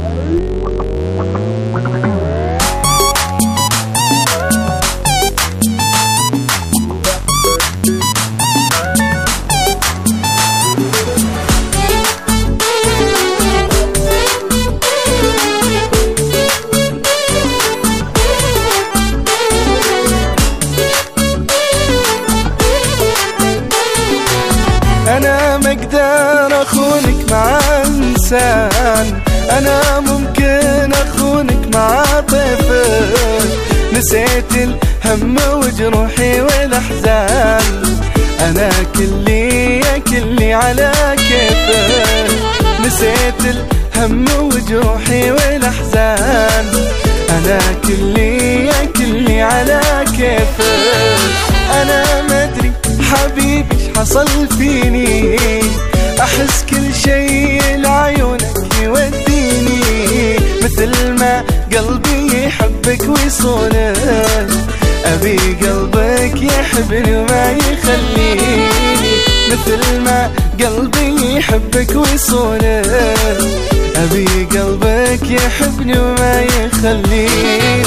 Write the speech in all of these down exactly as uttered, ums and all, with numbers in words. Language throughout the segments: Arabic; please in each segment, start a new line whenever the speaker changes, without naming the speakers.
أنا ما أقدر أخونك مع إنسان، أنا ممكن أخونك مع طفل. نسيت الهم وجروحي والأحزان، أنا كلي كلي على كيفك. نسيت الهم وجروحي والأحزان، أنا كلي كلي على كيفك. أنا ما أدري حبيبي ايش حصل فيني، احس كل شيء لعيونك يوديني. مثل ما قلبي يحبك ويصونك، ابي قلبك يحبني وما يخليني. مثل ما قلبي يحبك ويصونك، ابي قلبك يحبني وما يخليني.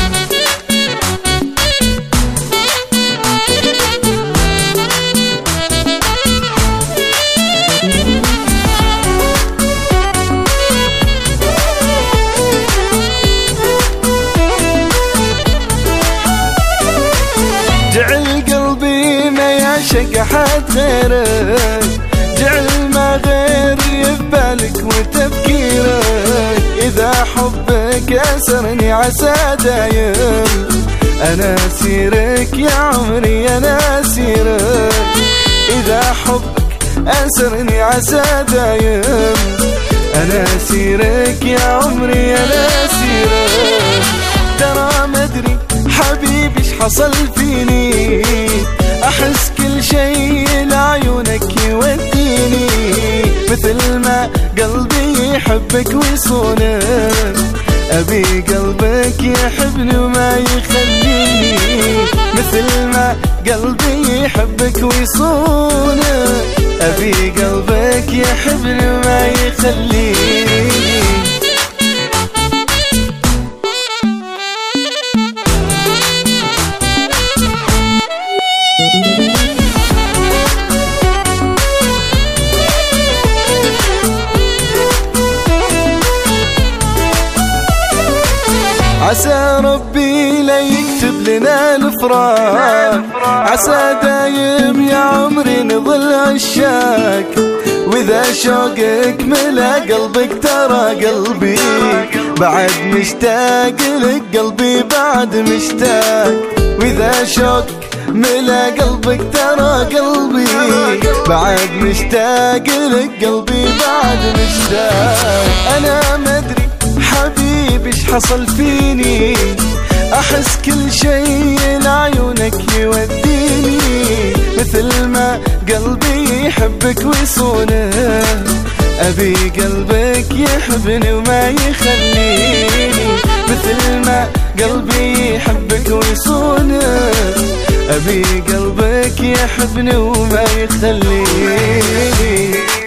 جعل قلبي ما يعشق أحد غيرك، جعل ما غيري ببالك وتفكيرك. إذا حبك أسرني عسى دايم، أنا أسيرك يا عمري أنا أسيرك. إذا حبك أسرني عسى دايم، أنا أسيرك يا عمري أنا أسيرك. ترى ما أدري حبيبي ايش حصل فيني، احس كل شيء لعيونك يوديني. مثل ما قلبي يحبك ويصونك، ابي قلبك يحبني وما يخليني. مثل ما قلبي يحبك ويصونك، ابي قلبك يحبني وما يخليني. عسى ربي لا يكتب لنا الفراق، عسى دايم يا عمري نظل عشاق. واذا شوقك ملا قلبك ترى قلبي بعد مشتاق لك، قلبي بعد مشتاق. واذا شوقك ملا قلبك ترى قلبي بعد مشتاق لك، قلبي بعد مشتاق. انا ما ادري حبيبي ايش حصل فيني، احس كل شيء لعيونك يوديني. مثل ما قلبي يحبك ويصونك، ابي قلبك يحبني وما يخليني. مثل ما قلبي يحبك ويصونك، ابي قلبك يحبني وما يخليني.